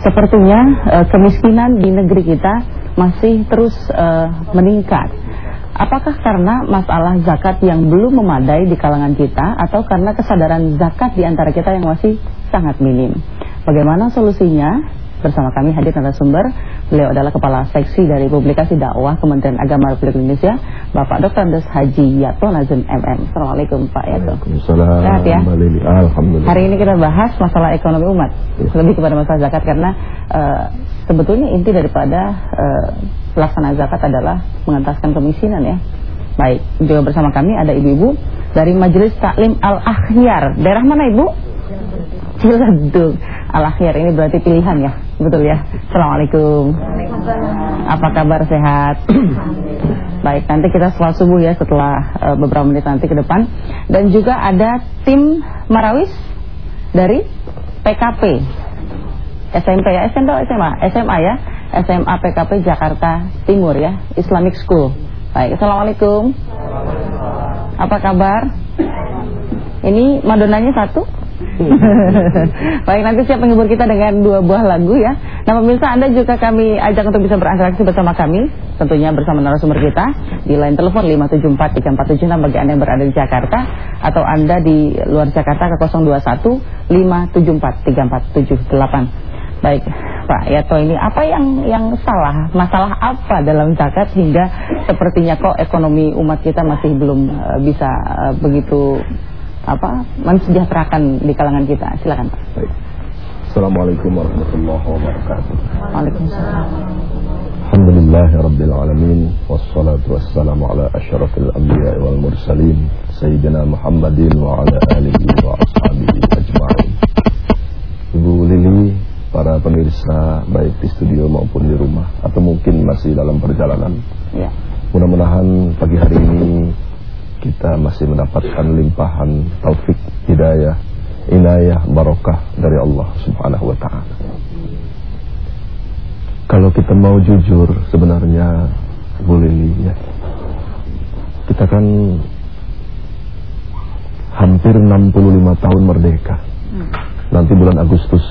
Sepertinya kemiskinan di negeri kita masih terus meningkat. Apakah karena masalah zakat yang belum memadai di kalangan kita, atau karena kesadaran zakat di antara kita yang masih sangat minim? Bagaimana solusinya? Bersama kami hadir narasumber. Beliau adalah Kepala Seksi dari Publikasi Dakwah Kementerian Agama Republik Indonesia, Bapak Dr. Andes Haji Yato Nazim MM. Assalamualaikum Pak Yato. Waalaikumsalam. Sehat ya? Alhamdulillah. Hari ini kita bahas masalah ekonomi umat, lebih kepada masalah zakat, karena sebetulnya inti daripada pelaksanaan zakat adalah mengentaskan kemiskinan ya. Baik, juga bersama kami ada ibu-ibu dari Majelis Taklim Al-Akhyar. Daerah mana Ibu? Ciledug. Al-Akhyar ini berarti pilihan ya, betul ya? Assalamualaikum. Apa kabar, sehat? Baik, nanti kita sholat subuh ya setelah beberapa menit nanti ke depan. Dan juga ada tim Marawis dari PKP SMP ya, SMA ya, SMA PKP Jakarta Timur ya, Islamic School. Baik, assalamualaikum. Apa kabar? Ini Madonnanya satu. Baik, nanti siap menghibur kita dengan 2 buah lagu ya. Nah pemirsa, Anda juga kami ajak untuk bisa berinteraksi bersama kami, tentunya bersama narasumber kita di line telepon 5743476 bagi Anda yang berada di Jakarta, atau Anda di luar Jakarta ke 021-574-3478. Baik Pak Yato, ini apa yang salah? Masalah apa dalam zakat hingga sepertinya kok ekonomi umat kita masih belum bisa begitu mensejahterakan di kalangan kita? Silakan Pak. Baik. Assalamualaikum warahmatullahi wabarakatuh. Waalaikumsalam. Alhamdulillahirabbil alamin, wassalatu wassalamu ala asyrafil anbiya'i wal mursalin sayyidina Muhammadin wa ala alihi wa ashabihi ajma'in. Ibu Lili, para pemirsa baik di studio maupun di rumah atau mungkin masih dalam perjalanan ya. Mudah-mudahan pagi hari ini kita masih mendapatkan limpahan taufik, hidayah, inayah, barokah dari Allah Subhanahu wa ta'ala. Kalau kita mau jujur sebenarnya Bu Lili ya, kita kan hampir 65 tahun merdeka. Nanti bulan Agustus.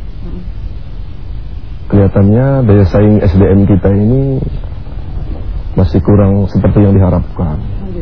Kelihatannya daya saing SDM kita ini masih kurang seperti yang diharapkan.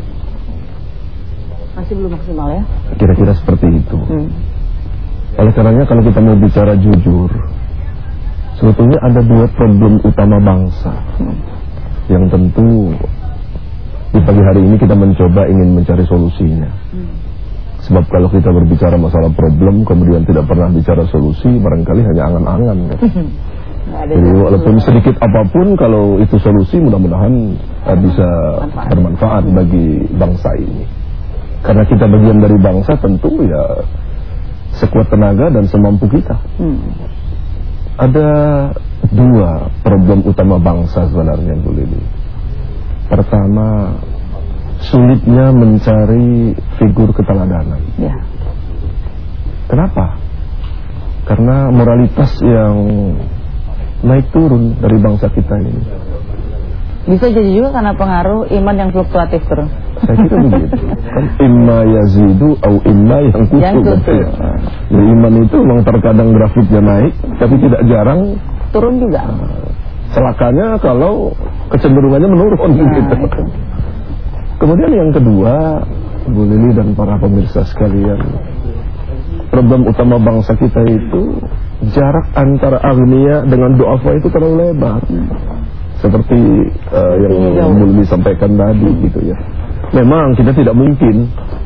Masih belum maksimal ya? Kira-kira seperti itu. Oleh karenanya kalau kita mau bicara jujur, sebetulnya ada 2 problem utama bangsa yang tentu di pagi hari ini kita mencoba ingin mencari solusinya. Sebab kalau kita berbicara masalah problem kemudian tidak pernah bicara solusi, barangkali hanya angan-angan kan? Jadi walaupun sedikit apapun, kalau itu solusi mudah-mudahan bisa bermanfaat bagi bangsa ini. Karena kita bagian dari bangsa, tentu ya sekuat tenaga dan semampu kita. Ada 2 problem utama bangsa sebenarnya Bu Lili. Pertama, sulitnya mencari figur keteladanan ya. Kenapa? Karena moralitas yang naik turun dari bangsa kita ini. Bisa jadi juga karena pengaruh iman yang fluktuatif terus. Saya kira begitu. Kan imma yazidu au imma yang kutu. Ya. Jadi iman itu memang terkadang grafiknya naik, tapi tidak jarang turun juga. Celakanya kalau kecenderungannya menurun gitu. Kemudian yang kedua, Bu Lili dan para pemirsa sekalian, problem utama bangsa kita itu jarak antara agniya dengan du'afa itu terlalu lebar. Seperti yang Bu Lili sampaikan tadi gitu ya. Memang kita tidak mungkin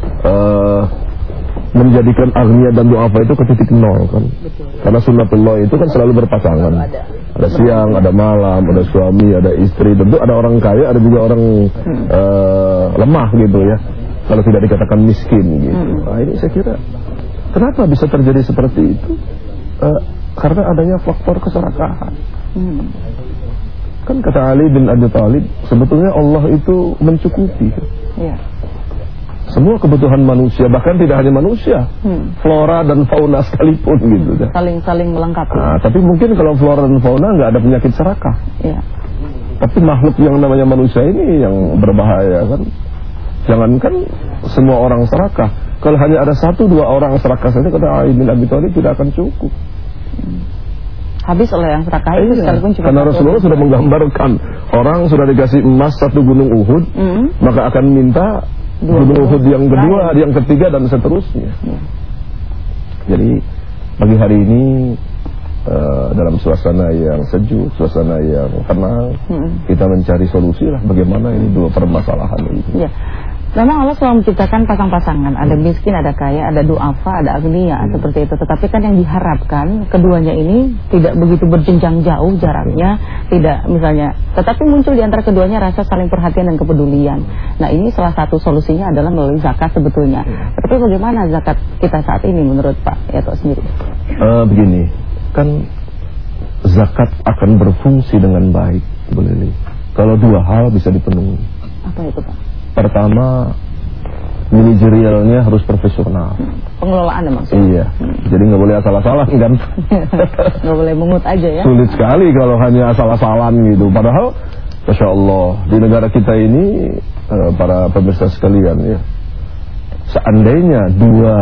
menjadikan agniya dan du'afa itu ke titik nol kan. Betul. Karena sunnatullah itu kan selalu berpasangan. Ada siang, ada malam, ada suami, ada istri. Tentu ada orang kaya, ada juga orang lemah gitu ya. Kalau tidak dikatakan miskin gitu. Nah, ini saya kira kenapa bisa terjadi seperti itu? Karena adanya faktor keserakahan. Kan kata Ali bin Abi Thalib, sebetulnya Allah itu mencukupi ya. Semua kebutuhan manusia, bahkan tidak hanya manusia, flora dan fauna sekalipun gitu. Saling melengkapi. Nah, tapi mungkin kalau flora dan fauna nggak ada penyakit serakah. Ya. Tapi makhluk yang namanya manusia ini yang berbahaya kan. Jangankan semua orang serakah, kalau hanya ada 1-2 orang serakah saja, kata Ali bin Abi Thalib, tidak akan cukup. habis oleh yang sedekah itu sekalipun cuma. Karena Rasulullah sudah menggambarkan orang sudah dikasih emas 1 gunung Uhud, maka akan minta gunung Uhud yang kedua, yang ketiga dan seterusnya. Jadi pagi hari ini dalam suasana yang sejuk, suasana yang tenang, kita mencari solusi lah bagaimana ini dua permasalahan ini. Ya. Memang Allah selalu menciptakan pasang-pasangan, ada miskin, ada kaya, ada du'afa, ada agniya, seperti itu. Tetapi kan yang diharapkan keduanya ini tidak begitu berjenjang jauh jaraknya, tidak misalnya, tetapi muncul di antara keduanya rasa saling perhatian dan kepedulian. Nah, ini salah satu solusinya adalah melalui zakat sebetulnya. Tapi bagaimana zakat kita saat ini menurut Pak Yato sendiri? Begini, kan zakat akan berfungsi dengan baik, Bu Lili, kalau dua hal bisa dipenuhi. Apa itu, Pak? Pertama, manajerialnya harus profesional. Pengelolaan maksudnya. Iya. Jadi nggak boleh asal-asalan kan. Nggak boleh mungut aja ya. Sulit sekali kalau hanya asal-asalan gitu. Padahal, Masya Allah, di negara kita ini para pemirsa sekalian ya, seandainya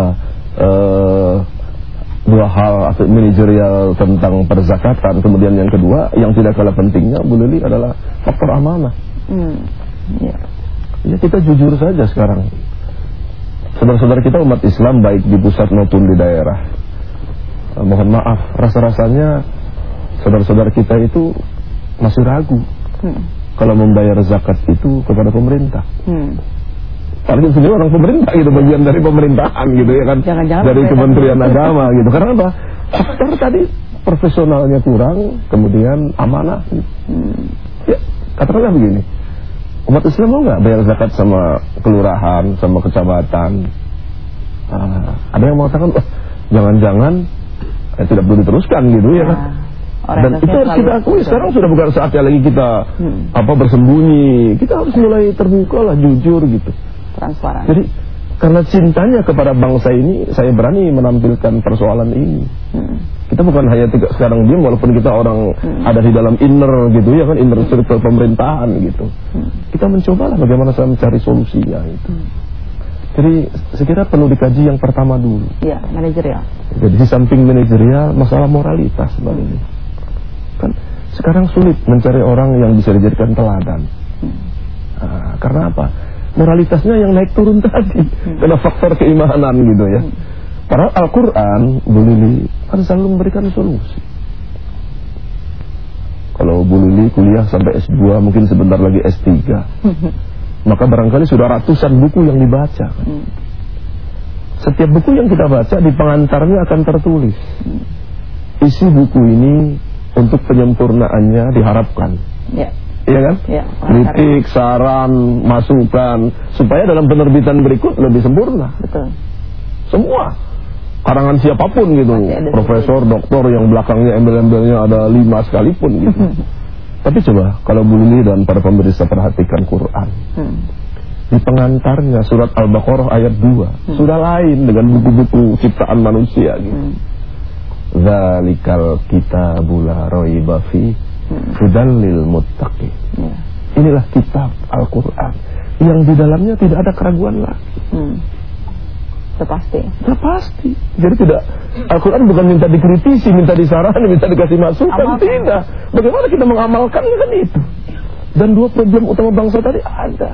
dua hal atau manajerial tentang perzakatan, kemudian yang kedua yang tidak kalah pentingnya, Bu Lili, adalah faktor amanah. Ya. Ya, kita jujur saja sekarang. Saudara-saudara kita umat Islam baik di pusat maupun di daerah, mohon maaf, rasa-rasanya saudara-saudara kita itu masih ragu kalau membayar zakat itu kepada pemerintah. Paling sebenarnya orang pemerintah gitu, bagian dari pemerintahan gitu ya kan, dari Kementerian Agama gitu. Karena apa? Faktor tadi profesionalnya kurang, kemudian amanah gitu. Ya, katakanlah begini, umat Islam mau nggak bayar zakat sama kelurahan, sama kecamatan? Ada yang mengatakan, jangan-jangan tidak perlu diteruskan gitu ya kan? Dan itu harus kita akui. Sekarang sudah bukan saatnya lagi kita bersembunyi. Kita harus mulai terbuka lah, jujur gitu, transparan. Jadi karena cintanya kepada bangsa ini, saya berani menampilkan persoalan ini. Kita bukan hanya sekarang diam, walaupun kita orang ada di dalam inner gitu ya kan, inner circle pemerintahan gitu. Kita mencobalah bagaimana saya mencari solusinya itu. Jadi saya kira perlu dikaji yang pertama dulu. Ya, manajerial. Jadi di samping manajerial, masalah moralitas Mbak Lili. Kan sekarang sulit mencari orang yang bisa dijadikan teladan. Karena apa? Moralitasnya yang naik turun tadi, karena faktor keimanan gitu ya. Padahal Al-Quran, Bu Lili, kan selalu memberikan solusi. Kalau Bu Lili kuliah sampai S2, mungkin sebentar lagi S3, maka barangkali sudah ratusan buku yang dibaca. Setiap buku yang kita baca, di pengantarnya akan tertulis, isi buku ini untuk penyempurnaannya diharapkan. Iya kan? Ya, kritik, saran, masukan, supaya dalam penerbitan berikut lebih sempurna. Betul. Semua karangan siapapun gitu, profesor, doktor yang belakangnya embel-embelnya ada 5 sekalipun gitu. Tapi coba kalau Bu Lili dan para pemirsa perhatikan Quran, di pengantarnya surat Al-Baqarah ayat 2 sudah lain dengan buku-buku ciptaan manusia gitu. Dzalikal kitabul la raiba fi hudal lil muttaqin. Inilah kitab Al-Quran yang di dalamnya tidak ada keraguan lagi. Pasti. Jadi tidak, Al-Quran bukan minta dikritisi, minta disarani, minta dikasih masukan, tidak. Bagaimana kita mengamalkannya kan itu. Dan dua problem utama bangsa tadi ada.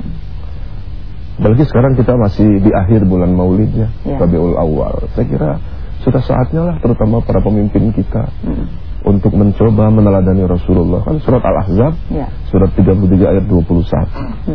Apalagi sekarang kita masih di akhir bulan Maulidnya, Rabiul Awal. Saya kira sudah saatnya lah, terutama para pemimpin kita, untuk mencoba meneladani Rasulullah. Kan surat Al-Ahzab, surat 33 ayat 21.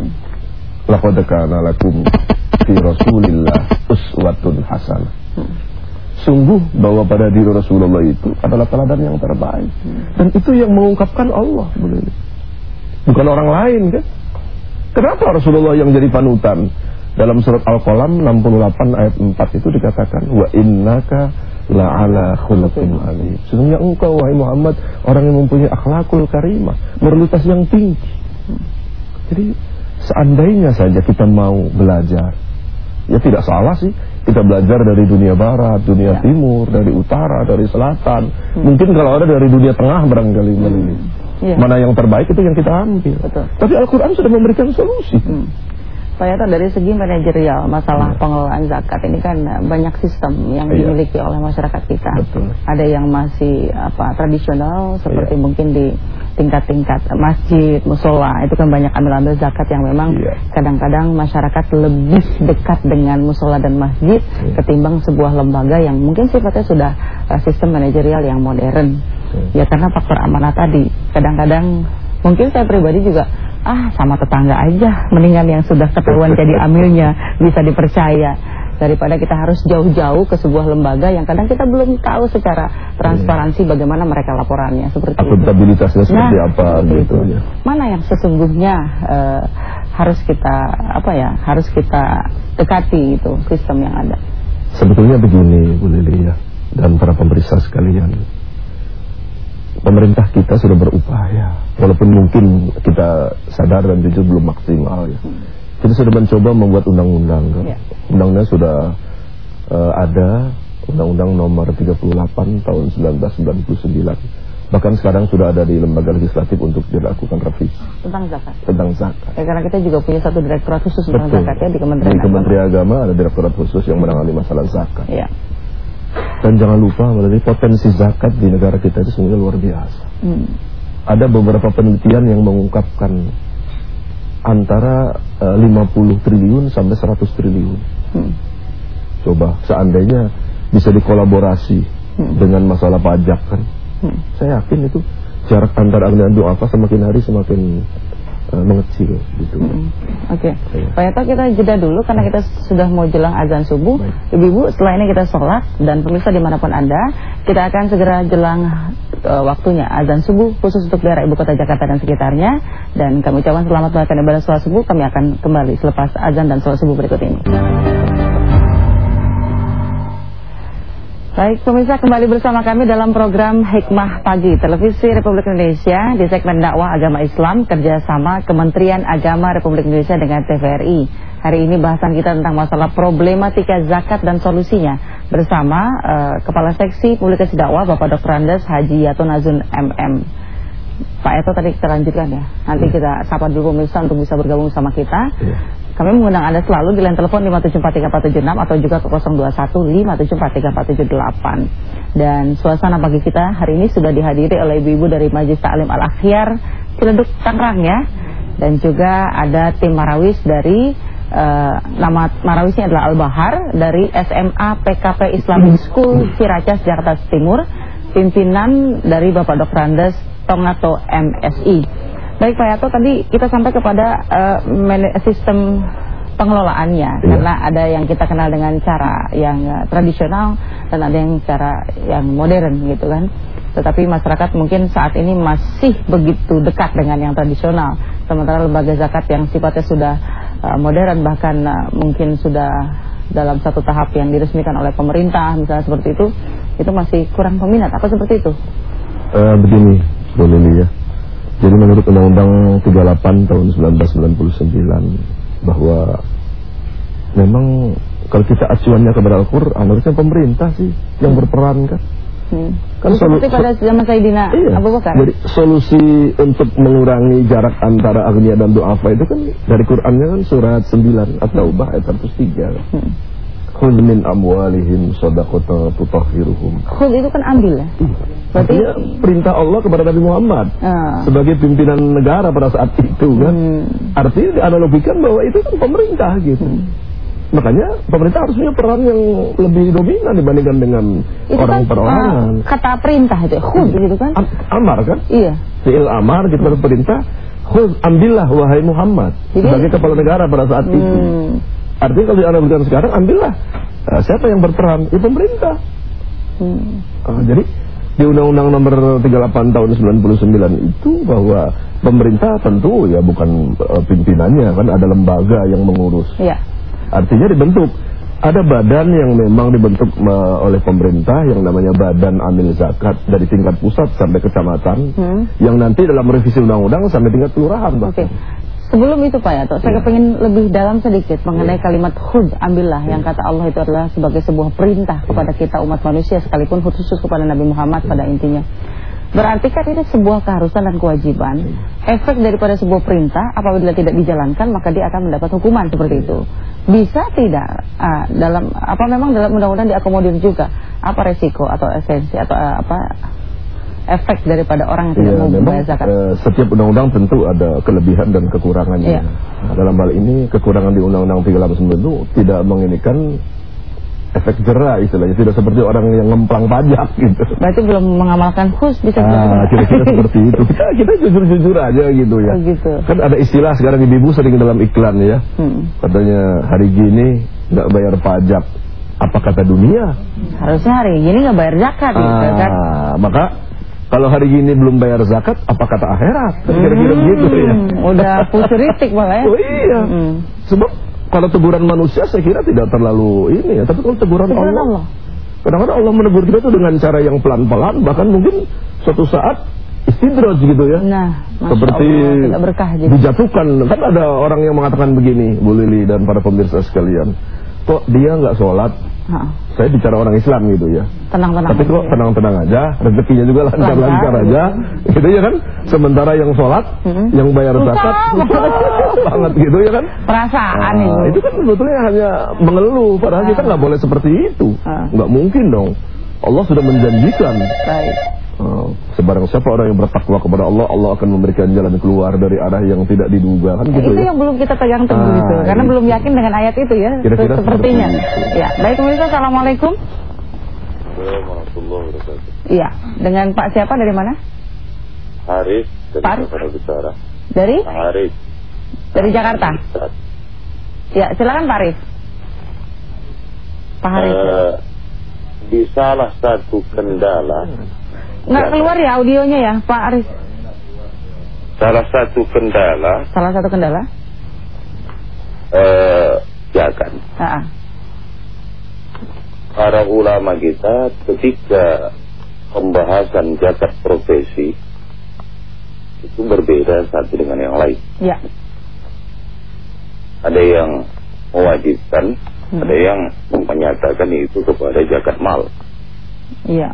Laqad kana lakum fi Rasulillah uswatun hasanah. Sungguh bahwa pada diri Rasulullah itu adalah teladan yang terbaik. Dan itu yang mengungkapkan Allah, bukan orang lain kan. Kenapa Rasulullah yang jadi panutan? Dalam surat Al-Qalam 68 ayat 4 itu dikatakan, wa innaka la'ala khuluqin alim. Sesungguhnya engkau wahai Muhammad orang yang mempunyai akhlakul karimah, moralitas yang tinggi. Jadi seandainya saja kita mau belajar, ya tidak salah sih kita belajar dari dunia barat, dunia timur, dari utara, dari selatan. Mungkin kalau ada dari dunia tengah barangkali mana yang terbaik itu yang kita ambil. Tapi Al-Quran sudah memberikan solusi. Pak Yato, dari segi manajerial masalah pengelolaan zakat ini kan banyak sistem yang dimiliki oleh masyarakat kita. Betul. Ada yang masih tradisional seperti mungkin di tingkat-tingkat masjid, musola, itu kan banyak ambil-ambil zakat yang memang kadang-kadang masyarakat lebih dekat dengan musola dan masjid ketimbang sebuah lembaga yang mungkin sifatnya sudah sistem manajerial yang modern. Ya karena faktor amanah tadi. Kadang-kadang mungkin saya pribadi juga sama tetangga aja, mendingan yang sudah ketahuan jadi amilnya bisa dipercaya daripada kita harus jauh-jauh ke sebuah lembaga yang kadang kita belum tahu secara transparansi bagaimana mereka laporannya, seperti akuntabilitasnya seperti apa gitu ya. Mana yang sesungguhnya harus kita dekati itu sistem yang ada. Sebetulnya begini Bu Lili ya, dan para pemeriksa sekalian, pemerintah kita sudah berupaya, walaupun mungkin kita sadar dan jujur belum maksimal ya. Kita sudah mencoba membuat undang-undang kan? Undang-undang sudah ada, Undang-Undang nomor 38 tahun 1999. Bahkan sekarang sudah ada di lembaga legislatif untuk dilakukan revisi tentang zakat. Ya, karena kita juga punya satu direktorat khusus tentang zakat ya di Kementerian Agama ada direktorat khusus yang menangani masalah zakat. Ya. Dan jangan lupa mengenai potensi zakat di negara kita itu sebenarnya luar biasa. Ada beberapa penelitian yang mengungkapkan antara 50 triliun sampai 100 triliun. Coba seandainya bisa dikolaborasi dengan masalah pajak kan. Saya yakin itu jarak antara agama dan doa semakin hari semakin mengecil gitu. Oke. Pak Yato, kita jeda dulu karena kita sudah mau jelang azan subuh. Ibu-ibu, setelah ini kita sholat, dan pemirsa dimanapun Anda, kita akan segera jelang waktunya azan subuh khusus untuk daerah ibu kota Jakarta dan sekitarnya. Dan kami ucapkan selamat melakukan ibadah sholat subuh. Kami akan kembali selepas azan dan sholat subuh berikut ini. Baik, pemirsa, kembali bersama kami dalam program Hikmah Pagi Televisi Republik Indonesia di segmen dakwah agama Islam kerjasama Kementerian Agama Republik Indonesia dengan TVRI. Hari ini bahasan kita tentang masalah problematika zakat dan solusinya bersama Kepala Seksi Publikasi Dakwah Bapak Dr. Andes Haji Yato Nazun MM. Pak Yato, tadi kita lanjutkan ya. Nanti kita sapa dulu pemirsa untuk bisa bergabung sama kita. Kami mengundang Anda selalu di line telepon 5743476 atau juga ke 0215743478. Dan suasana pagi kita hari ini sudah dihadiri oleh ibu-ibu dari Majelis Ta'lim Al-Akhyar Ciledug Tangerang ya. Dan juga ada tim Marawis dari nama Marawisnya adalah Al-Bahar dari SMA PKP Islamic School Ciracas Jakarta Timur. Pimpinan dari Bapak Dr. Andes Tongato MSI. Baik Pak Yato, tadi kita sampai kepada sistem pengelolaannya, karena ada yang kita kenal dengan cara yang tradisional dan ada yang cara yang modern gitu kan. Tetapi masyarakat mungkin saat ini masih begitu dekat dengan yang tradisional, sementara lembaga zakat yang sifatnya sudah modern bahkan mungkin sudah dalam satu tahap yang diresmikan oleh pemerintah misalnya seperti itu masih kurang peminat. Apa seperti itu? Begini Bu Lili ya. Jadi menurut Undang-Undang 38 tahun 1999 bahwa memang kalau kita acuannya kepada Al-Quran harusnya pemerintah sih yang berperan kan. Kan seperti pada zaman Sayyidina Abu Bakar. Jadi solusi untuk mengurangi jarak antara agniya dan du'afa itu kan dari Qurannya kan surat 9 At-Taubah ayat 103. Khudh min amwalihim shadaqatan tutahhiruhum. Khudh itu kan ambil ya. Berarti perintah Allah kepada Nabi Muhammad sebagai pimpinan negara pada saat itu kan. Artinya dianalogikan bahwa itu kan pemerintah gitu. Makanya pemerintah harus punya peran yang lebih dominan dibandingkan dengan orang perorangan. Kata perintah itu khudh gitu kan. Amar kan? Iya. Fi'il amar gitu perintah. Khudh, ambillah wahai Muhammad sebagai kepala negara pada saat itu. Artinya kalau dianalogikan sekarang, ambillah siapa yang berperan? Ya pemerintah. Jadi di Undang-Undang nomor 38 tahun 99 itu bahwa pemerintah tentu ya bukan pimpinannya kan, ada lembaga yang mengurus. Artinya dibentuk, ada badan yang memang dibentuk oleh pemerintah yang namanya Badan Amil Zakat dari tingkat pusat sampai kecamatan, yang nanti dalam revisi undang-undang sampai tingkat kelurahan bahkan. Sebelum itu Pak Yato, saya pengen lebih dalam sedikit mengenai kalimat khudh, ambillah, yang kata Allah itu adalah sebagai sebuah perintah kepada kita umat manusia, sekalipun khusus kepada Nabi Muhammad pada intinya. Berarti kan itu sebuah keharusan dan kewajiban. Efek daripada sebuah perintah apabila tidak dijalankan maka dia akan mendapat hukuman seperti itu. Bisa tidak dalam memang dalam undang-undang diakomodir juga apa resiko atau esensi atau efek daripada orang yang tidak mau membayar zakat? Setiap undang-undang tentu ada kelebihan dan kekurangannya. Nah, dalam hal ini kekurangan di Undang-Undang 389 itu tidak menginikan efek jera istilahnya, tidak seperti orang yang ngemplang pajak gitu. Berarti belum mengamalkan khus bisa kira-kira seperti itu. Kita jujur-jujur aja gitu ya. Oh, gitu. Kan ada istilah sekarang ibu sering dalam iklan ya. Katanya hari gini nggak bayar pajak. Apa kata dunia? Harusnya hari gini nggak bayar zakat gitu kan. Maka kalau hari gini belum bayar zakat, apa kata akhirat? Kira-kira begitu ya. Udah futuristik malah ya. Oh iya. Sebab kalau teguran manusia saya kira tidak terlalu ini ya, tapi kalau teguran Allah, kadang-kadang Allah menegur kita itu dengan cara yang pelan-pelan, bahkan mungkin suatu saat istidraj gitu ya. Nah, seperti tidak berkah gitu. Dijatuhkan. Kan ada orang yang mengatakan begini, Bu Lili dan para pemirsa sekalian, kok dia nggak sholat? Saya bicara orang Islam gitu ya. Tenang-tenang. Tapi kok tenang-tenang aja, rezekinya juga lancar-lancar aja, gitu ya kan. Sementara yang sholat, yang bayar zakat, banget gitu ya kan. Perasaan itu kan sebetulnya hanya mengeluh, padahal kita nggak boleh seperti itu. Nggak mungkin dong. Allah sudah menjanjikan. Baik. Sebarang siapa orang yang bertakwa kepada Allah, Allah akan memberikan jalan keluar dari arah yang tidak diduga kan gitu itu ya. Yang belum kita pegang teguh itu, karena belum yakin dengan ayat itu ya. Kira-kira sepertinya. Ya, baik pemirsa, assalamualaikum. Warahmatullahi wabarakatuh. Iya, dengan Pak siapa dari mana? Haris dari Jakarta Utara. Dari? Haris. Dari Jakarta. Ya, silakan Pak Haris. Pak Haris. Di salah satu kendala. Nggak keluar ya audionya ya Pak Aris. Salah satu kendala zakat. Para ulama kita ketika pembahasan zakat profesi itu berbeda satu dengan yang lain. Ya. Ada yang mewajibkan, ada yang menyatakan itu kepada zakat mal. Iya.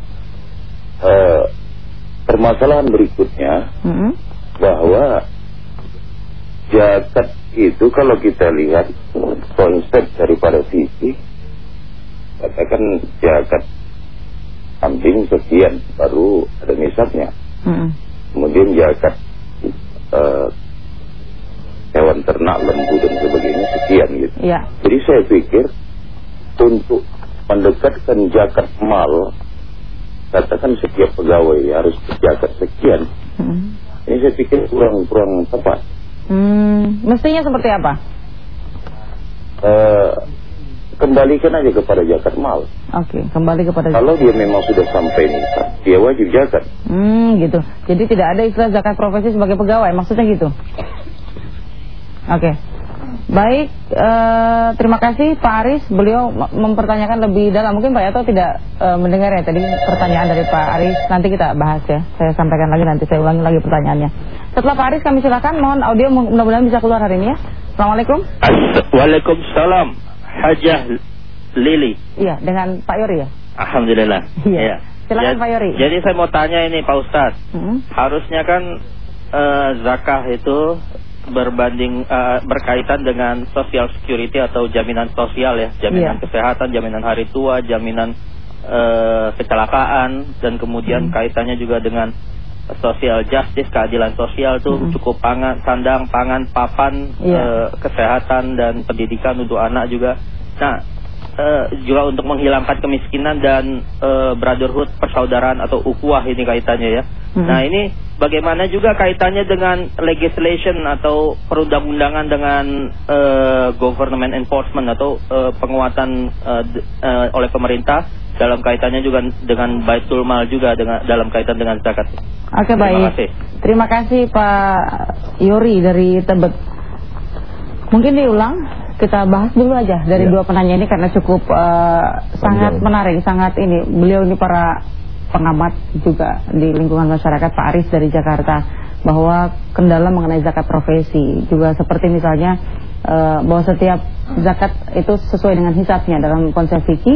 Permasalahan berikutnya bahwa zakat itu kalau kita lihat konsep daripada sisi, katakan zakat kambing sekian baru ada nisabnya, kemudian zakat hewan ternak, lembu dan sebagainya sekian gitu. Ya. Jadi saya pikir untuk mendekatkan zakat mal, katakan setiap pegawai harus zakat sekian. Ini saya pikir kurang tepat. Mestinya seperti apa? Kembalikan aja kepada zakat mal. Oke, kembali kepada. Kalau dia memang sudah sampai nisab, dia wajib zakat. Gitu. Jadi tidak ada istilah zakat profesi sebagai pegawai, maksudnya gitu. Oke. Baik, terima kasih Pak Aris. Beliau mempertanyakan lebih dalam. Mungkin Pak Yato tidak mendengar ya tadi pertanyaan dari Pak Aris. Nanti kita bahas ya. Saya sampaikan lagi, nanti saya ulangi lagi pertanyaannya. Setelah Pak Aris kami silakan. Mohon audio mudah-mudahan bisa keluar hari ini ya. Assalamualaikum. Waalaikumsalam. Hajah Lili. Iya, dengan Pak Yori ya. Alhamdulillah. Iya. Silakan Pak Yori. Jadi saya mau tanya ini Pak Ustadz. Harusnya kan zakah itu berkaitan dengan social security atau jaminan sosial ya, jaminan kesehatan, jaminan hari tua, jaminan kecelakaan, dan kemudian kaitannya juga dengan social justice, keadilan sosial tuh cukup pangan, sandang, pangan, papan, kesehatan dan pendidikan untuk anak juga. Nah, juga untuk menghilangkan kemiskinan dan brotherhood, persaudaraan atau ukhuwah ini kaitannya ya. Nah, ini bagaimana juga kaitannya dengan legislation atau perundang-undangan dengan government enforcement atau penguatan oleh pemerintah dalam kaitannya juga dengan baitul mal juga dalam kaitan dengan zakat. Oke, baik. Terima kasih Pak Yori dari Tebet. Mungkin diulang, kita bahas dulu aja dari dua penanya ini karena cukup sangat menarik, sangat ini. Beliau ini para pengamat juga di lingkungan masyarakat, Pak Aris dari Jakarta, bahwa kendala mengenai zakat profesi juga seperti misalnya bahwa setiap zakat itu sesuai dengan hisabnya dalam konsep fikih.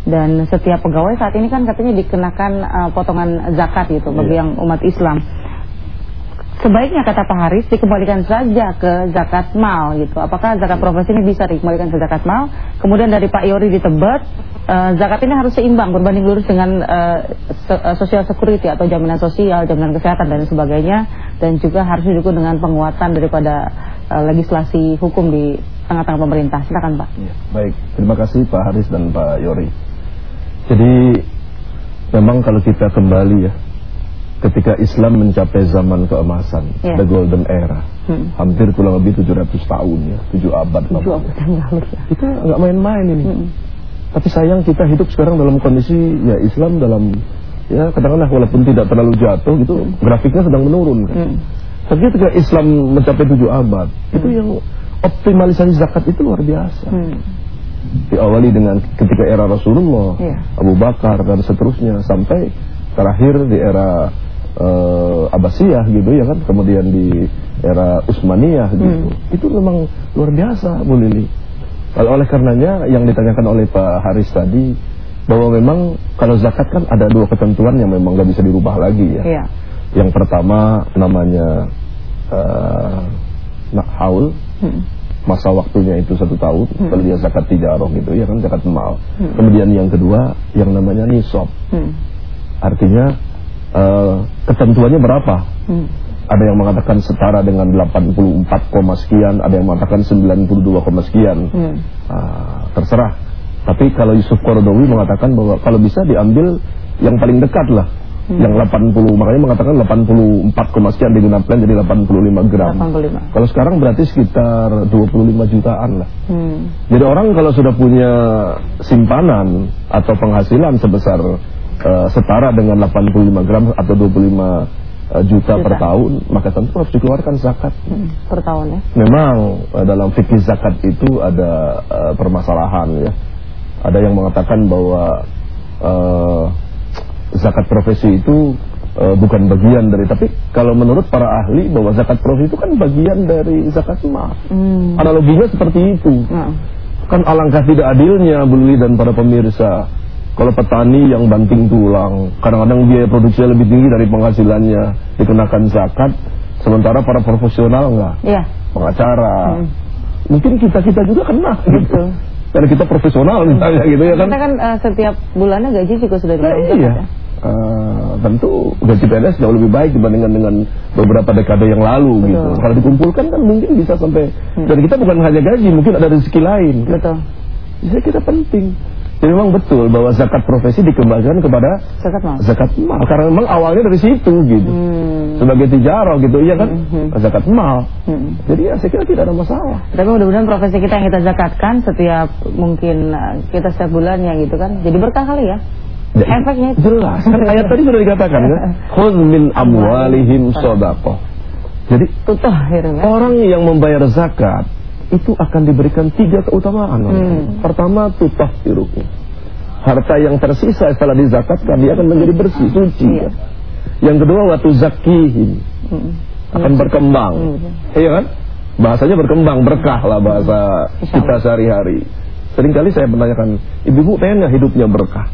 Dan setiap pegawai saat ini kan katanya dikenakan potongan zakat gitu bagi yang umat Islam. Sebaiknya kata Pak Haris dikembalikan saja ke zakat mal gitu. Apakah zakat profesi ini bisa dikembalikan ke zakat mal? Kemudian dari Pak Yori di Tebet, zakat ini harus seimbang berbanding lurus dengan social security atau jaminan sosial, jaminan kesehatan dan sebagainya, dan juga harus didukung dengan penguatan daripada legislasi hukum di tengah-tengah pemerintah. Silakan Pak. Ya, baik, terima kasih Pak Haris dan Pak Yori. Jadi memang kalau kita kembali ya, ketika Islam mencapai zaman keemasan, the golden era, hampir kurang lebih 700 tahun ya, 7 abad. 7 abad yang lalu ya. Kita nggak main-main ini. Tapi sayang kita hidup sekarang dalam kondisi ya Islam dalam ya katakanlah walaupun tidak terlalu jatuh gitu, grafiknya sedang menurun kan. Tapi ketika Islam mencapai 7 abad, itu yang optimalisasi zakat itu luar biasa. Diawali dengan ketika era Rasulullah, Abu Bakar dan seterusnya sampai terakhir di era Abbasiyah gitu ya kan, kemudian di era Utsmaniyah gitu. Itu memang luar biasa Bu Lili. Oleh karenanya yang ditanyakan oleh Pak Haris tadi, bahwa memang kalau zakat kan ada 2 ketentuan yang memang gak bisa dirubah lagi ya. Yang pertama namanya haul, masa waktunya itu 1 tahun, kalau dia zakat tijarah gitu ya kan, zakat mal. Kemudian yang kedua yang namanya nisab. Artinya ketentuannya berapa? Ada yang mengatakan setara dengan 84, sekian, ada yang mengatakan 92, sekian. Terserah. Tapi kalau Yusuf Qaradawi mengatakan bahwa kalau bisa diambil yang paling dekat lah, yang 80, makanya mengatakan 84, sekian digunakan jadi 85 gram. 85. Kalau sekarang berarti sekitar 25 jutaan lah. Jadi orang kalau sudah punya simpanan atau penghasilan sebesar setara dengan 85 gram atau 25 juta per tahun, maka tentu harus dikeluarkan zakat per tahun ya. Memang dalam fikih zakat itu ada permasalahan ya. Ada yang mengatakan bahwa zakat profesi itu bukan bagian dari, tapi kalau menurut para ahli bahwa zakat profesi itu kan bagian dari zakat mal. Analoginya seperti itu. Kan alangkah tidak adilnya Bu Lili dan para pemirsa, kalau petani yang banting tulang, kadang-kadang biaya produksinya lebih tinggi dari penghasilannya, dikenakan zakat, sementara para profesional enggak. Pengacara. Mungkin kita juga kena gitu. Karena kita profesional misalnya gitu ya kan. Kita kan setiap bulannya gaji juga sudah dikenakan zakat ya. Tentu gaji PNS jauh lebih baik dibandingkan dengan beberapa dekade yang lalu. Gitu. Kalau dikumpulkan kan mungkin bisa sampai, dan kita bukan hanya gaji, mungkin ada rezeki lain. Betul. Jadi kita penting. Jadi memang betul bahwa zakat profesi dikembalikan kepada zakat mal, karena memang awalnya dari situ gitu. Sebagai tijarah gitu, iya kan? Zakat mal. Jadi ya saya kira tidak ada masalah. Tapi mudah-mudahan profesi kita yang kita zakatkan setiap mungkin kita setiap bulannya gitu kan, jadi berkah kali ya. Efeknya jelas. Kan ayat tadi sudah dikatakan kan, khudz min amwalihim shadaqah. Jadi orang yang membayar zakat itu akan diberikan 3 keutamaan. Pertama, tutahhiruhu. Harta yang tersisa setelah dizakatkan dia akan menjadi bersih, suci. Yang kedua, wa tuzakkihim. Akan berkembang. Iya kan? Bahasanya berkembang, berkah lah bahasa kita sehari-hari. Seringkali saya menanyakan, ibu-ibu pengen nggak hidupnya berkah?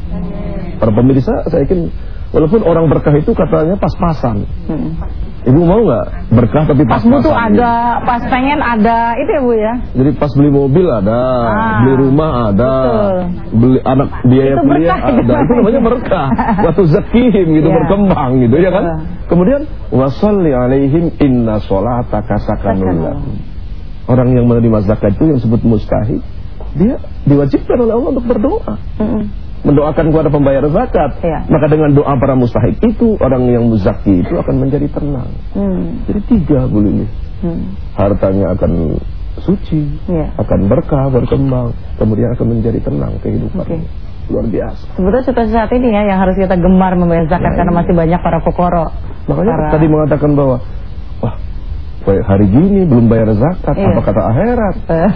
Para pemirsa, saya yakin walaupun orang berkah itu katanya pas-pasan. Ibu mau nggak berkah tapi pas-pasan? Pas butuh ada, pas pengen ada, itu ya Bu ya. Jadi pas beli mobil ada, beli rumah ada, beli anak biaya kuliah ada, itu namanya berkah. Waktu zakihim gitu berkembang gitu ya kan. Kemudian wasalli alaihim inna sholataka sakanun lahum. Orang yang menerima zakat itu yang disebut mustahik, dia diwajibkan oleh Allah untuk berdoa. Mendoakan kepada pembayar zakat. Maka dengan doa para mustahik itu, orang yang muzaki itu akan menjadi tenang. Jadi 3 Bu Lili. Hartanya akan suci, akan berkah, berkembang, kemudian akan menjadi tenang kehidupannya. Luar biasa. Sebetulnya situasi saat ini ya yang harus kita gemar membayar zakat, karena masih banyak para fukara. Makanya tadi mengatakan bahwa wah, hari gini belum bayar zakat, apa kata akhirat?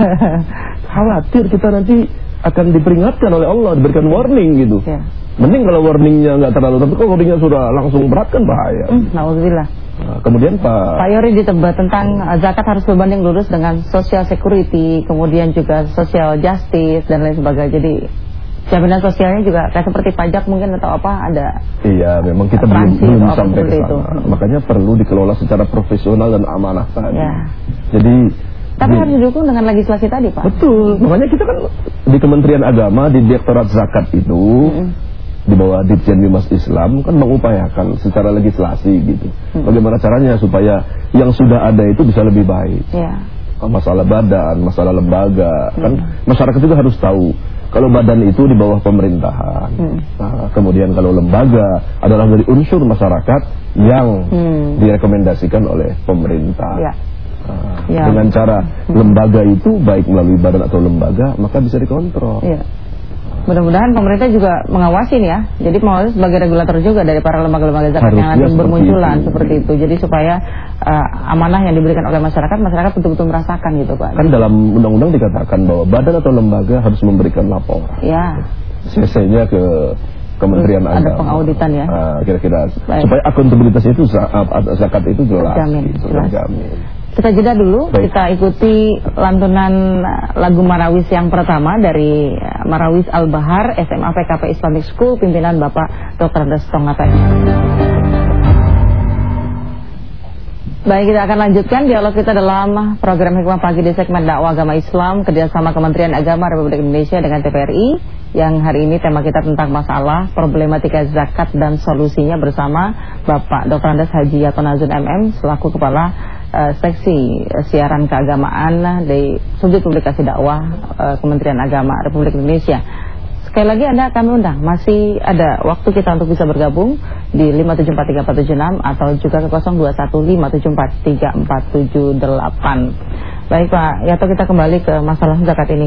Khawatir kita nanti akan diperingatkan oleh Allah, diberikan warning gitu. Mending kalau warningnya nggak terlalu, tapi kalau warningnya sudah langsung berat kan bahaya. Nauzubillah. Kemudian Pak Yori di Tebet tentang zakat harus berbanding lurus dengan social security, kemudian juga social justice dan lain sebagainya. Jadi jaminan sosialnya juga kayak seperti pajak mungkin atau apa ada? Iya, memang kita belum sampai ke sana. Makanya perlu dikelola secara profesional dan amanah tadi. Ya. Jadi tapi harus didukung dengan legislasi tadi, Pak. Betul. Makanya kita kan di Kementerian Agama, di Direktorat Zakat itu di bawah Ditjen Bimas Islam kan mengupayakan secara legislasi gitu. Bagaimana caranya supaya yang sudah ada itu bisa lebih baik. Ya. Masalah badan, masalah lembaga, kan masyarakat juga harus tahu kalau badan itu di bawah pemerintahan. Nah, kemudian kalau lembaga adalah dari unsur masyarakat yang direkomendasikan oleh pemerintah. Ya. Nah, dengan cara lembaga itu baik melalui badan atau lembaga maka bisa dikontrol. Ya. Mudah-mudahan pemerintah juga mengawasi nih ya. Jadi mengawasi sebagai regulator juga dari para lembaga-lembaga zakat yang nanti bermunculan seperti itu. Jadi supaya amanah yang diberikan oleh masyarakat betul-betul merasakan gitu, Pak. Kan dalam undang-undang dikatakan bahwa badan atau lembaga harus memberikan laporan. Ya. CC-nya ke Kementerian Agama. Ada pengauditan ya. Kira-kira supaya akuntabilitas itu zakat itu jelas. Terjamin. Kita jeda dulu, kita ikuti lantunan lagu Marawis yang pertama dari Marawis Al-Bahar SMA PKP Islamic School pimpinan Bapak Dr. Andes Tongateng. Baik, kita akan lanjutkan dialog kita dalam program Hikmah Pagi di segmen dakwah agama Islam kerjasama Kementerian Agama Republik Indonesia dengan TVRI. Yang hari ini tema kita tentang masalah problematika zakat dan solusinya bersama Bapak Dr. Andes Haji Yatonazun MM selaku Kepala Seksi Siaran Keagamaan di Subdit Publikasi Dakwah Kementerian Agama Republik Indonesia. Sekali lagi kami undang, masih ada waktu kita untuk bisa bergabung di 5743476 atau juga ke 0215743478. Baik Pak Yato, kita kembali ke masalah zakat ini.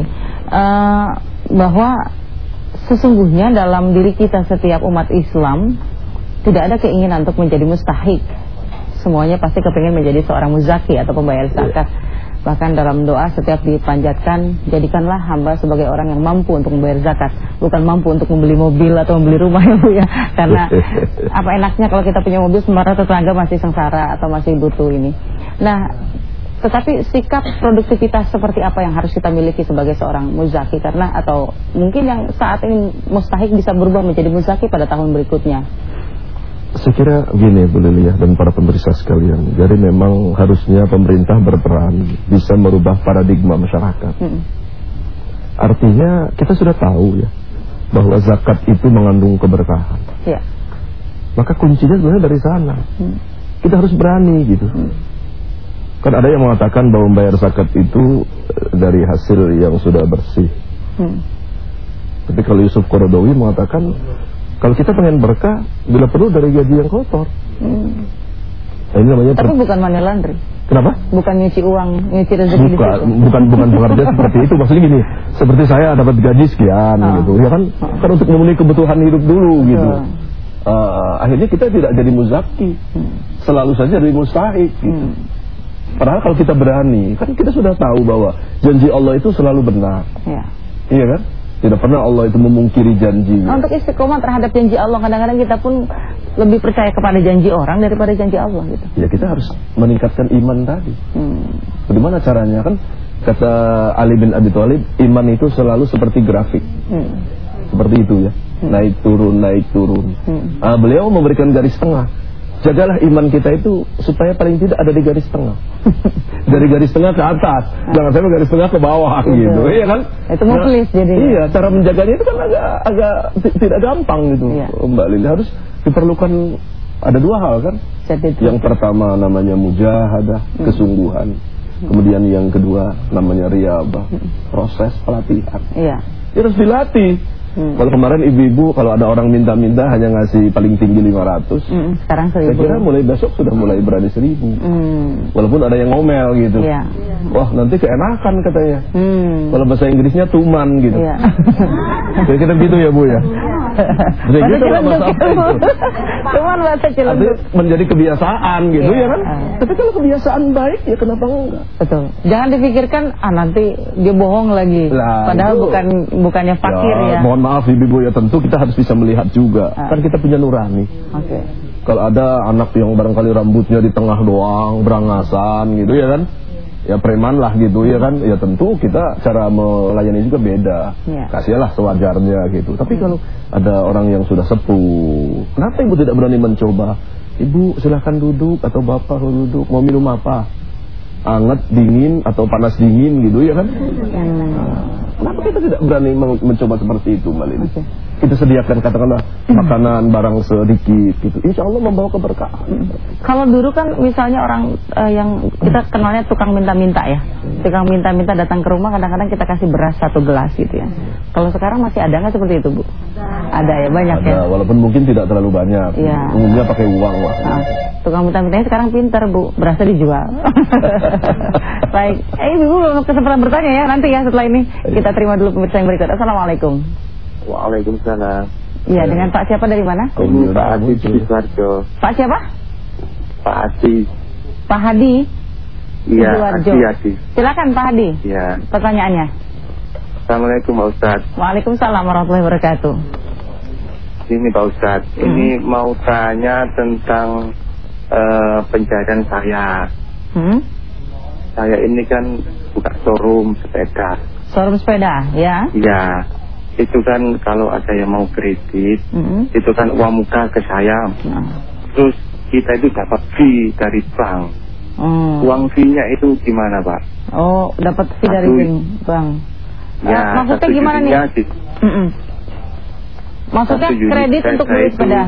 Bahwa sesungguhnya dalam diri kita setiap umat Islam tidak ada keinginan untuk menjadi mustahik. Semuanya pasti kepingin menjadi seorang muzaki atau pembayar zakat. Bahkan dalam doa setiap dipanjatkan, jadikanlah hamba sebagai orang yang mampu untuk membayar zakat, bukan mampu untuk membeli mobil atau membeli rumah ya Bu ya. Karena apa enaknya kalau kita punya mobil sementara tetangga masih sengsara atau masih butuh ini. Nah, tetapi sikap produktivitas seperti apa yang harus kita miliki sebagai seorang muzaki, karena atau mungkin yang saat ini mustahik bisa berubah menjadi muzaki pada tahun berikutnya. Saya kira gini Bu Liliah dan para pemirsa sekalian. Jadi memang harusnya pemerintah berperan bisa merubah paradigma masyarakat. Artinya kita sudah tahu ya bahwa zakat itu mengandung keberkahan. Ya. Maka kuncinya sebenarnya dari sana. Kita harus berani gitu. Kan ada yang mengatakan bahwa membayar zakat itu dari hasil yang sudah bersih. Tapi kalau Yusuf Qaradawi mengatakan kalau kita pengen berkah, bila perlu dari gaji yang kotor. Nah, ini namanya. Tapi bukan money laundry. Kenapa? Bukan nyuci uang, nyuci rezeki. Bukan pekerja seperti itu. Maksudnya gini, seperti saya dapat gaji sekian, gitu. Ya kan untuk memenuhi kebutuhan hidup dulu, gitu. Akhirnya kita tidak jadi muzaki, selalu saja jadi mustahik, gitu. Padahal kalau kita berani, kan kita sudah tahu bahwa janji Allah itu selalu benar. Iya kan? Tidak pernah Allah itu memungkiri janjinya. Untuk istiqomah terhadap janji Allah, kadang-kadang kita pun lebih percaya kepada janji orang daripada janji Allah gitu. Ya kita harus meningkatkan iman tadi. Bagaimana caranya? Kan kata Ali bin Abi Thalib, iman itu selalu seperti grafik. Seperti itu ya. Naik turun, naik turun. Beliau memberikan garis tengah. Jagalah iman kita itu supaya paling tidak ada di garis tengah. Dari garis tengah ke atas, jangan sampai garis tengah ke bawah gitu. Iya kan? Itu muflis jadi. Iya, cara menjaganya itu kan agak tidak gampang gitu. Mbak Lili, harus diperlukan ada dua hal kan? Yang pertama namanya mujahadah, kesungguhan. Kemudian yang kedua namanya riyabah, proses pelatihan. Iya. Harus dilatih. Kalau kemarin ibu-ibu kalau ada orang minta-minta hanya ngasih paling tinggi 500. Sekarang 1000. Saya kira mulai besok sudah mulai berani 1000. Walaupun ada yang ngomel gitu. Yeah. Wah, nanti keenakan katanya. Kalau bahasa Inggrisnya tuman gitu. Yeah. Kira-kira gitu ya Bu ya. Saya kira kalau masalah itu. Tuman bahasa Cilenduk. Menjadi kebiasaan gitu ya kan. Tapi kalau kebiasaan baik ya kenapa enggak? Betul. Jangan dipikirkan nanti dia bohong lagi. Padahal bukannya fakir ya. Mohon maaf ibu ya, tentu kita harus bisa melihat juga. Kan kita punya nurani. Kalau ada anak yang barangkali rambutnya di tengah doang, berangasan gitu ya kan. ya preman lah gitu ya kan, ya tentu kita cara melayani juga beda. Kasihlah sewajarnya gitu. Tapi kalau ada orang yang sudah sepuh, kenapa ibu tidak berani mencoba? Ibu silahkan duduk, atau bapak duduk, mau minum apa? Anget, dingin, atau panas dingin gitu ya kan? Kenapa kita tidak berani mencoba seperti itu, Mbak Lili? Kita sediakan katakanlah makanan, barang sedikit gitu, insya Allah membawa keberkahan. Kalau dulu kan misalnya orang yang kita kenalnya tukang minta-minta ya, tukang minta-minta datang ke rumah, kadang-kadang kita kasih beras 1 gelas gitu ya. Kalau sekarang masih ada nggak seperti itu, Bu? Ada ya, banyak ada, ya. Walaupun mungkin tidak terlalu banyak. Umumnya pakai uang lah. Tukang minta-mintanya sekarang pinter, Bu, berasnya dijual. Baik, Ibu belum kesempatan bertanya ya, nanti ya setelah ini kita terima dulu pemirsa yang berikut. Assalamualaikum. Waalaikumsalam. Iya, dengan Pak siapa dari mana? Ini Pak Adi Sidoarjo. Pak siapa? Pak Adi. Pak Hadi. Iya, Adi. Silakan Pak Hadi. Iya. Pertanyaannya. Assalamualaikum Pak Ustaz. Waalaikumsalam warahmatullahi wabarakatuh. Ini Pak Ustaz, ini mau tanya tentang pencarian saya. Saya ini kan buka showroom sepeda. Showroom sepeda, ya? Iya. Itu kan kalau ada yang mau kredit, itu kan uang muka ke saya. Terus kita itu dapat fee dari bank. Uang fee-nya itu gimana, Pak? Oh, dapat fee dari bank. Ya, maksudnya gimana nih? Maksudnya kredit untuk beli sepeda.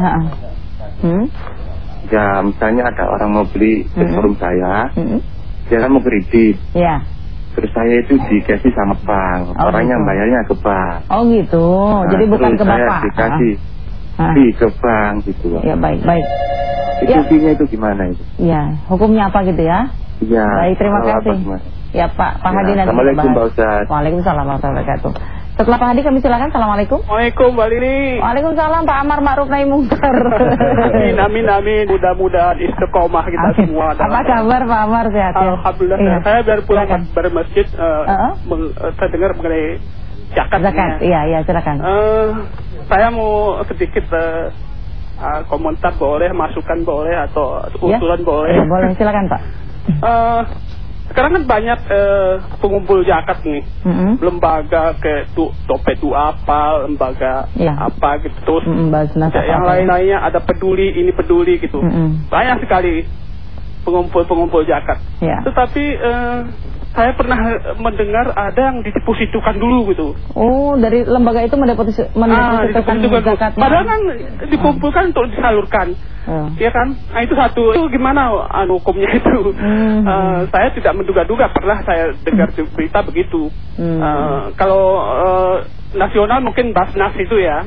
Ya, misalnya ada orang mau beli ke showroom saya, dia kan mau kredit. Ya. Terus saya itu dikasih sama bank, orangnya bayarnya ke bank. Oh gitu, jadi bukan ke bapak. Saya dikasih fee ke bank gitu. Ya baik. Itu fee-nya itu gimana itu? Ya, hukumnya apa gitu ya? Iya. Baik, terima kasih. Ya Pak Hadi nanti. Assalamualaikum Pak Ustaz. Waalaikumsalam warahmatullahi wabarakatuh. Setelah Pak Hadi kami silakan. Assalamualaikum. Waalaikumsalam Mbak Lili. Waalaikumsalam Pak Amar Ma'ruf Nahi Munkar. Amin. Mudah-mudahan istiqomah kita semua. Apa kabar Pak Amar, sehat ya? Alhamdulillah. Iya. Saya baru pulang dari masjid. Saya dengar mengenai zakat. Iya, silakan. Saya mau sedikit komentar boleh, masukan boleh, atau usulan boleh. Boleh, silakan Pak. Sekarang kan banyak pengumpul zakat nih, lembaga kayak Dompet Duafa, lembaga apa gitu, terus yang lain-lainnya ada peduli, ini peduli gitu, banyak sekali pengumpul zakat. Tetapi saya pernah mendengar ada yang didepositukan dulu gitu. Oh, dari lembaga itu mendepositukan zakat. Padahal kan dikumpulkan untuk disalurkan. Ya kan? Nah itu satu. Itu gimana hukumnya itu? Saya tidak menduga-duga, pernah saya dengar berita begitu. Kalau nasional mungkin Basnas itu ya.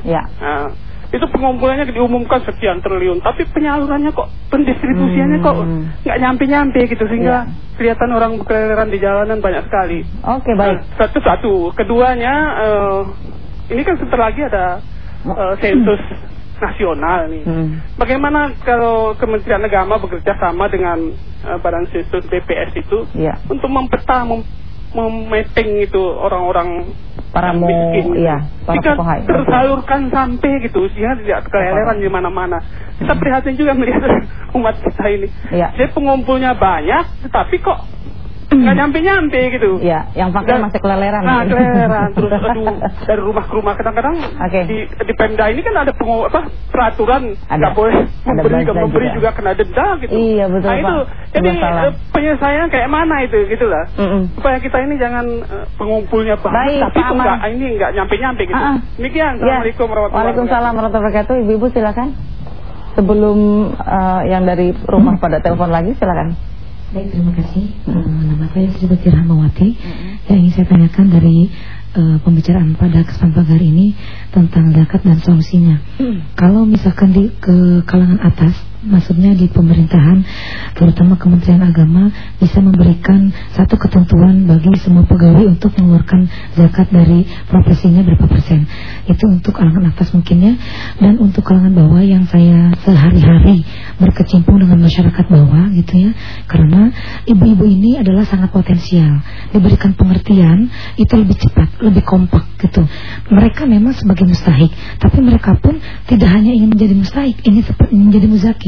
Itu pengumpulannya diumumkan sekian triliun, tapi penyalurannya kok, pendistribusiannya kok nggak nyampe-nyampe gitu, sehingga kelihatan orang berkeliaran di jalanan banyak sekali. Oke, baik. Satu. Keduanya, ini kan sebentar lagi ada sensus nasional nih. Bagaimana kalau Kementerian Agama bekerja sama dengan Badan Sensus BPS itu untuk mempeta, memapping itu orang-orang para miskin, para jika pekohai tersalurkan sampai gitu, sehingga tidak keleleran di mana-mana. Kita prihatin juga melihat umat kita ini. Jadi pengumpulnya banyak, tetapi kok nggak nyampe-nyampe gitu. Yang pakai masih keleleran. Keleleran. Terus dari rumah ke rumah, kadang-kadang di Pemda ini kan ada peraturan nggak boleh memberi juga kena denda gitu. Iya betul, nah itu Pak. jadi penyelesaian kayak mana itu gitulah. Supaya kita ini jangan pengumpulnya banyak, tapi nggak nyampe-nyampe gitu. Demikian. Assalamualaikum warahmatullahi wabarakatuh. Waalaikumsalam warahmatullahi wabarakatuh. Ibu-ibu silakan. Sebelum yang dari rumah pada telepon lagi, silakan. Baik, terima kasih. Nama saya Sri Bati Rahmawati. Yang ingin saya tanyakan dari pembicaraan pada kesempatan pagi hari ini tentang zakat dan solusinya. Kalau misalkan ke kalangan atas, maksudnya di pemerintahan, terutama Kementerian Agama, bisa memberikan satu ketentuan bagi semua pegawai untuk mengeluarkan zakat dari profesinya berapa persen. Itu untuk kalangan atas mungkinnya. Dan untuk kalangan bawah yang saya sehari-hari berkecimpung dengan masyarakat bawah gitu ya, karena ibu-ibu ini adalah sangat potensial. Diberikan pengertian itu lebih cepat, lebih kompak gitu. Mereka memang sebagai mustahik, tapi mereka pun tidak hanya ingin menjadi mustahik, ingin menjadi muzaki.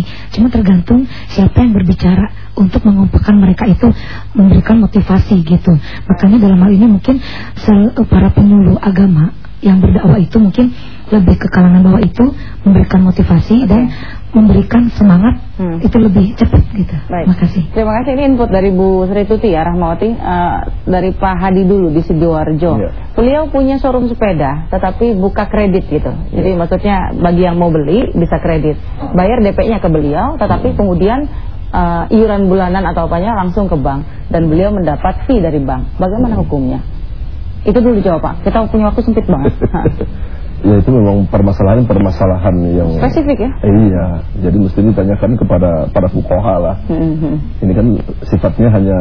Cuma tergantung siapa yang berbicara untuk mengumpulkan mereka itu, memberikan motivasi gitu. Makanya dalam hal ini mungkin para penyuluh agama yang berdakwah itu mungkin lebih ke kalangan bawah itu, memberikan motivasi dan memberikan semangat itu lebih cepat gitu. Baik. Makasih. Terima kasih. Ini input dari Bu Sri Tuti ya, Rahmawati, dari Pak Hadi dulu di Sidoarjo. Beliau punya showroom sepeda, tetapi buka kredit gitu. Jadi maksudnya bagi yang mau beli bisa kredit, bayar DP-nya ke beliau, tetapi kemudian iuran bulanan atau apanya langsung ke bank, dan beliau mendapat fee dari bank. Bagaimana hukumnya? Itu dulu jawab Pak. Kita punya waktu sempit banget. Ya itu memang permasalahan yang spesifik ya. Iya, jadi mesti ditanyakan kepada para fuqaha lah. Ini kan sifatnya hanya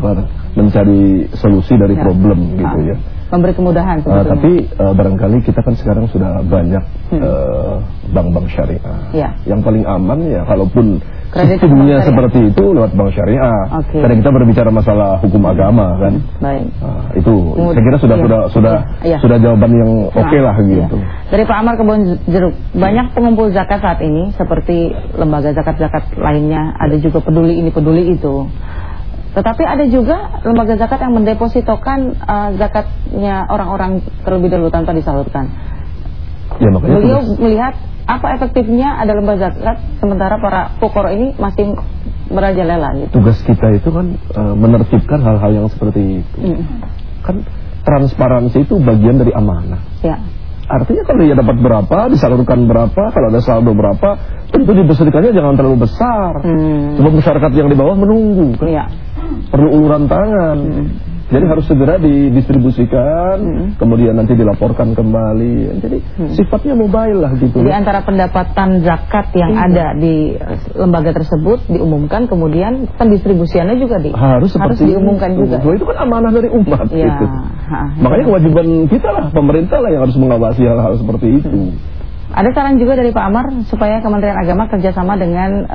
mencari solusi dari problem gitu ya. Memberi kemudahan sebetulnya. Tapi barangkali kita kan sekarang sudah banyak bank-bank syariah. Yang paling aman ya kalaupun sistemnya seperti itu lewat bank syariah. Karena kita berbicara masalah hukum agama kan. Baik. Itu saya kira sudah jawaban yang oke lah gitu. Dari Pak Amar Kebon Jeruk, banyak pengumpul zakat saat ini seperti lembaga zakat-zakat lainnya, ada juga peduli ini peduli itu. Tetapi ada juga lembaga zakat yang mendepositokan zakatnya orang-orang terlebih dahulu tanpa disalurkan. Ya, beliau melihat apa efektifnya ada lembaga zakat sementara para fuqara ini masih merajalela gitu. Tugas kita itu kan menertibkan hal-hal yang seperti itu. Kan transparansi itu bagian dari amanah. Ya. Artinya kalau dia dapat berapa, disalurkan berapa, kalau ada saldo berapa, tentu dibersihkannya jangan terlalu besar. Sebab masyarakat yang di bawah menunggu kan. Ya. Perlu uluran tangan. Jadi harus segera didistribusikan, kemudian nanti dilaporkan kembali. Jadi sifatnya mobile lah gitu. Jadi antara pendapatan zakat yang ada di lembaga tersebut diumumkan, kemudian pendistribusiannya juga harus diumumkan juga. Itu kan amanah dari umat gitu. Makanya kewajiban kita lah, pemerintah lah yang harus mengawasi hal-hal seperti itu. Ada saran juga dari Pak Amar supaya Kementerian Agama kerjasama dengan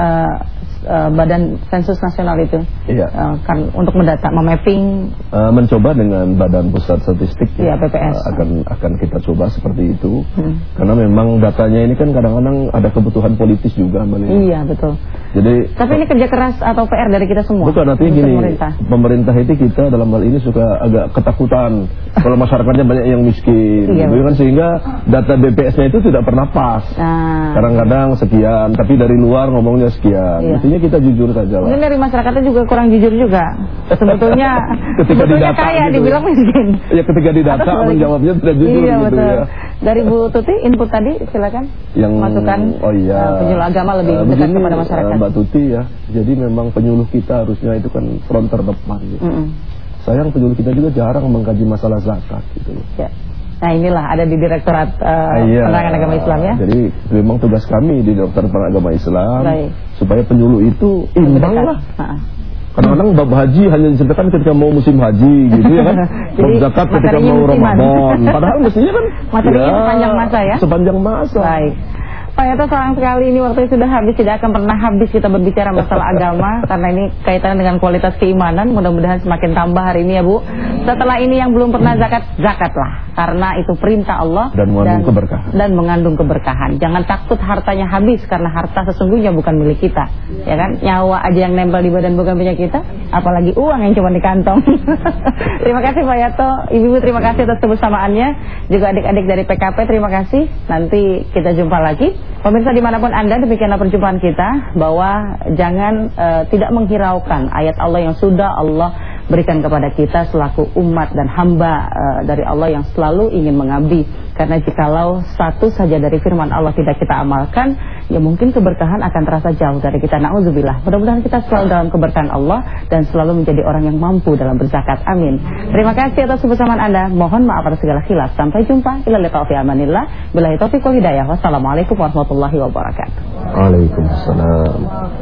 Badan Sensus Nasional itu, kan untuk mendata, memapping, mencoba dengan Badan Pusat Statistik, BPS. Akan kita coba seperti itu, karena memang datanya ini kan kadang-kadang ada kebutuhan politis juga, Iya betul. Jadi, tapi ini kerja keras atau PR dari kita semua. Betul, nanti gini, pemerintah itu kita dalam hal ini suka agak ketakutan kalau masyarakatnya banyak yang miskin, gitu kan, sehingga data BPS-nya itu tidak pernah pas. Kadang-kadang sekian, tapi dari luar ngomongnya sekian. Mestinya kita jujur saja lah. Mungkin dari masyarakatnya juga kurang jujur juga. Sebetulnya didata kaya gitu, dibilang miskin. Ya ketika didata menjawabnya tidak jujur gitu betul. Ya. Dari Bu Tuti input tadi silakan. Yang masukan penyuluh agama lebih dekat kepada masyarakat. Mbak Tuti ya. Jadi memang penyuluh kita harusnya itu kan front terdepan gitu. Sayang penyuluh kita juga jarang mengkaji masalah zakat gitu loh. Ya. Nah inilah ada di Direktorat Penerangan Agama Islam ya. Jadi memang tugas kami di Direktorat Penerangan Agama Islam supaya penyuluh itu imbang lah. Kadang-kadang bab haji hanya diceritakan ketika mau musim haji gitu ya kan. Bab zakat ketika mau Ramadan. Padahal mestinya kan materinya sepanjang masa ya. Sepanjang masa. Baik. Pak Yato, sayang sekali ini waktu sudah habis, tidak akan pernah habis kita berbicara masalah agama karena ini kaitannya dengan kualitas keimanan. Mudah-mudahan semakin tambah hari ini ya Bu. Setelah ini yang belum pernah zakatlah, karena itu perintah Allah dan mengandung keberkahan. Jangan takut hartanya habis, karena harta sesungguhnya bukan milik kita, ya kan? Nyawa aja yang nempel di badan bukan punya kita, apalagi uang yang cuma di kantong. Terima kasih Pak Yato, Ibu-ibu terima kasih atas kebersamaannya, juga adik-adik dari PKP terima kasih. Nanti kita jumpa lagi. Pemirsa dimanapun Anda, demikianlah perjumpaan kita, bahwa jangan tidak menghiraukan ayat Allah yang sudah Allah berikan kepada kita selaku umat dan hamba dari Allah yang selalu ingin mengabdi. Karena jikalau satu saja dari firman Allah tidak kita amalkan, ya mungkin keberkahan akan terasa jauh dari kita. Na'udzubillah. Mudah-mudahan kita selalu dalam keberkahan Allah dan selalu menjadi orang yang mampu dalam berzakat. Amin. Terima kasih atas kebersamaan Anda. Mohon maaf atas segala khilaf. Sampai jumpa. Ila liqa fi amanillah. Billahi taufiq wal hidayah. Wassalamualaikum warahmatullahi wabarakatuh. Waalaikumsalam.